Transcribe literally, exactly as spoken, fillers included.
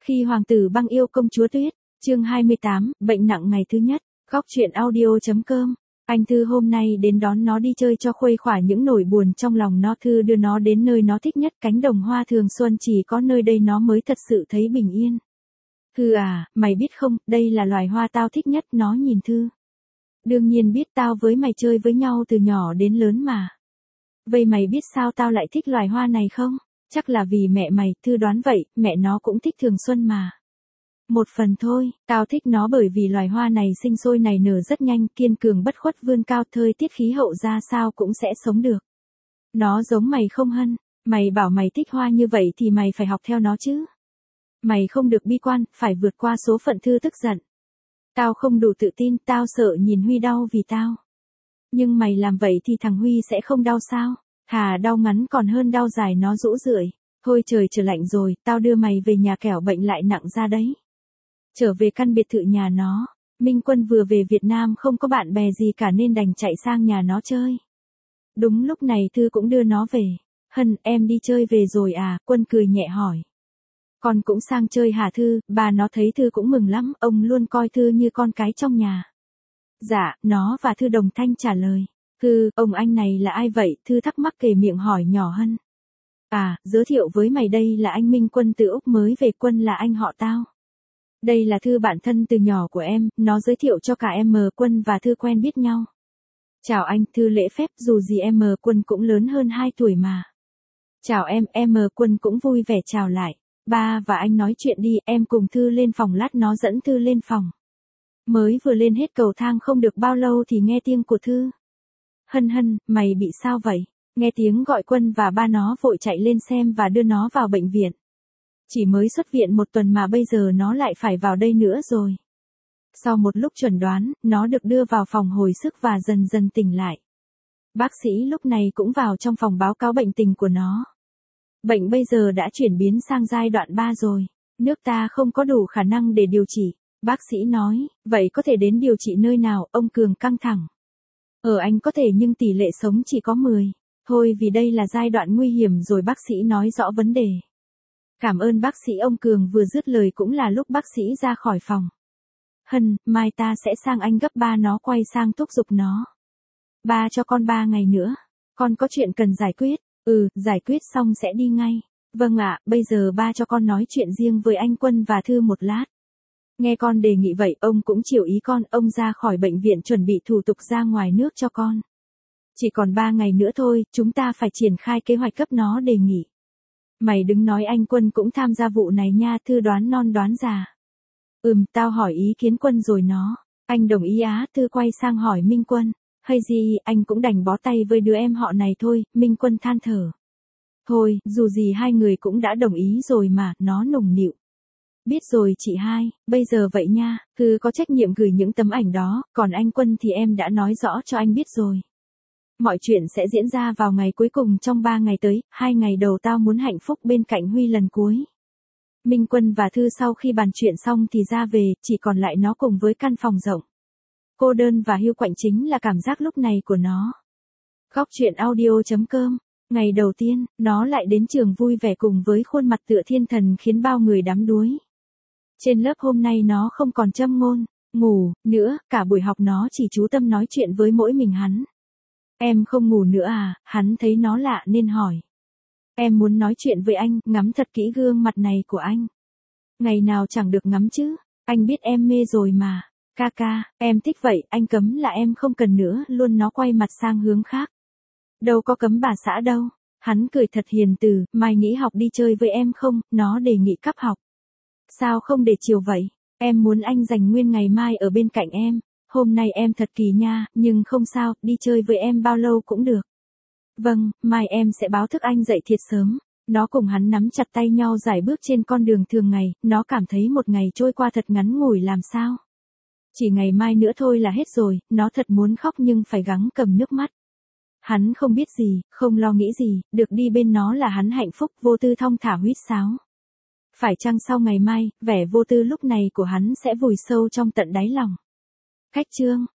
Khi hoàng tử băng yêu công chúa Tuyết, chương hai mươi tám, bệnh nặng ngày thứ nhất, góc truyện audio.com. Anh Thư hôm nay đến đón nó đi chơi cho khuây khỏa những nỗi buồn trong lòng nó. Thư đưa nó đến nơi nó thích nhất, cánh đồng hoa thường xuân, chỉ có nơi đây nó mới thật sự thấy bình yên. Thư à, mày biết không, đây là loài hoa tao thích nhất. Nó nhìn Thư. Đương nhiên biết, tao với mày chơi với nhau từ nhỏ đến lớn mà. Vậy mày biết sao tao lại thích loài hoa này không? Chắc là vì mẹ mày. Thư đoán vậy, mẹ nó cũng thích thường xuân mà. Một phần thôi, tao thích nó bởi vì loài hoa này sinh sôi nảy nở rất nhanh, kiên cường bất khuất vươn cao, thời tiết khí hậu ra sao cũng sẽ sống được. Nó giống mày không Hân? Mày bảo mày thích hoa như vậy thì mày phải học theo nó chứ. Mày không được bi quan, phải vượt qua số phận. Thư tức giận. Tao không đủ tự tin, tao sợ nhìn Huy đau vì tao. Nhưng mày làm vậy thì thằng Huy sẽ không đau sao? Thà đau ngắn còn hơn đau dài. Nó rũ rượi. Thôi trời trở lạnh rồi, tao đưa mày về nhà kẻo bệnh lại nặng ra đấy. Trở về căn biệt thự nhà nó, Minh Quân vừa về Việt Nam không có bạn bè gì cả nên đành chạy sang nhà nó chơi. Đúng lúc này Thư cũng đưa nó về. Hân, em đi chơi về rồi à? Quân cười nhẹ hỏi. Con cũng sang chơi hả Thư? Bà nó thấy Thư cũng mừng lắm, ông luôn coi Thư như con cái trong nhà. Dạ, nó và Thư đồng thanh trả lời. Thư, ông anh này là ai vậy? Thư thắc mắc kề miệng hỏi nhỏ Hân. À, giới thiệu với mày, đây là anh Minh Quân từ Úc mới về. Quân là anh họ tao. Đây là Thư, bạn thân từ nhỏ của em. Nó giới thiệu cho cả em. Quân và Thư quen biết nhau. Chào anh. Thư lễ phép, dù gì em Quân cũng lớn hơn hai tuổi mà. Chào em. Em Quân cũng vui vẻ chào lại. Ba và anh nói chuyện đi, em cùng Thư lên phòng lát. Nó dẫn Thư lên phòng. Mới vừa lên hết cầu thang không được bao lâu thì nghe tiếng của Thư. Hân Hân, mày bị sao vậy? Nghe tiếng gọi Quân và ba nó vội chạy lên xem và đưa nó vào bệnh viện. Chỉ mới xuất viện một tuần mà bây giờ nó lại phải vào đây nữa rồi. Sau một lúc chuẩn đoán, nó được đưa vào phòng hồi sức và dần dần tỉnh lại. Bác sĩ lúc này cũng vào trong phòng báo cáo bệnh tình của nó. Bệnh bây giờ đã chuyển biến sang giai đoạn ba rồi. Nước ta không có đủ khả năng để điều trị. Bác sĩ nói, vậy có thể đến điều trị nơi nào? Ông Cường căng thẳng. Ở Anh có thể nhưng tỷ lệ sống chỉ có mười. Thôi vì đây là giai đoạn nguy hiểm rồi. Bác sĩ nói rõ vấn đề. Cảm ơn bác sĩ. Ông Cường vừa dứt lời cũng là lúc bác sĩ ra khỏi phòng. Hân, mai ta sẽ sang Anh gấp. Ba nó quay sang thúc giục nó. Ba cho con ba ngày nữa. Con có chuyện cần giải quyết. Ừ, giải quyết xong sẽ đi ngay. Vâng ạ, bây giờ ba cho con nói chuyện riêng với anh Quân và Thư một lát. Nghe con đề nghị vậy, ông cũng chiều ý con. Ông ra khỏi bệnh viện chuẩn bị thủ tục ra ngoài nước cho con. Chỉ còn ba ngày nữa thôi, chúng ta phải triển khai kế hoạch cấp nó đề nghị. Mày đừng nói anh Quân cũng tham gia vụ này nha. Thư đoán non đoán già. Ừm, tao hỏi ý kiến Quân rồi nó. Anh đồng ý á? Thư quay sang hỏi Minh Quân. Hay gì, anh cũng đành bó tay với đứa em họ này thôi. Minh Quân than thở. Thôi, dù gì hai người cũng đã đồng ý rồi mà. Nó nũng nịu. Biết rồi chị hai, bây giờ vậy nha. Thư có trách nhiệm gửi những tấm ảnh đó. Còn anh Quân thì em đã nói rõ cho anh biết rồi. Mọi chuyện sẽ diễn ra vào ngày cuối cùng trong ba ngày tới. Hai ngày đầu tao muốn hạnh phúc bên cạnh Huy lần cuối. Minh Quân và Thư sau khi bàn chuyện xong thì ra về, chỉ còn lại nó cùng với căn phòng rộng. Cô đơn và hiu quạnh chính là cảm giác lúc này của nó. Góc truyện audio.com. Ngày đầu tiên, nó lại đến trường vui vẻ cùng với khuôn mặt tựa thiên thần khiến bao người đắm đuối. Trên lớp hôm nay nó không còn châm ngôn, ngủ, nữa, cả buổi học nó chỉ chú tâm nói chuyện với mỗi mình hắn. Em không ngủ nữa à? Hắn thấy nó lạ nên hỏi. Em muốn nói chuyện với anh, ngắm thật kỹ gương mặt này của anh. Ngày nào chẳng được ngắm chứ, anh biết em mê rồi mà. Ca ca, em thích vậy, anh cấm là em không cần nữa. Luôn nó quay mặt sang hướng khác. Đâu có cấm bà xã đâu. Hắn cười thật hiền từ, mai nghĩ học đi chơi với em không? Nó đề nghị cắp học. Sao không để chiều vậy? Em muốn anh dành nguyên ngày mai ở bên cạnh em. Hôm nay em thật kỳ nha, nhưng không sao, đi chơi với em bao lâu cũng được. Vâng, mai em sẽ báo thức anh dậy thiệt sớm. Nó cùng hắn nắm chặt tay nhau rải bước trên con đường thường ngày. Nó cảm thấy một ngày trôi qua thật ngắn ngủi làm sao. Chỉ ngày mai nữa thôi là hết rồi. Nó thật muốn khóc nhưng phải gắng cầm nước mắt. Hắn không biết gì, không lo nghĩ gì. Được đi bên nó là hắn hạnh phúc. Vô Tư thong thả huýt sáo. Phải chăng sau ngày mai, vẻ vô tư lúc này của hắn sẽ vùi sâu trong tận đáy lòng. Cách chương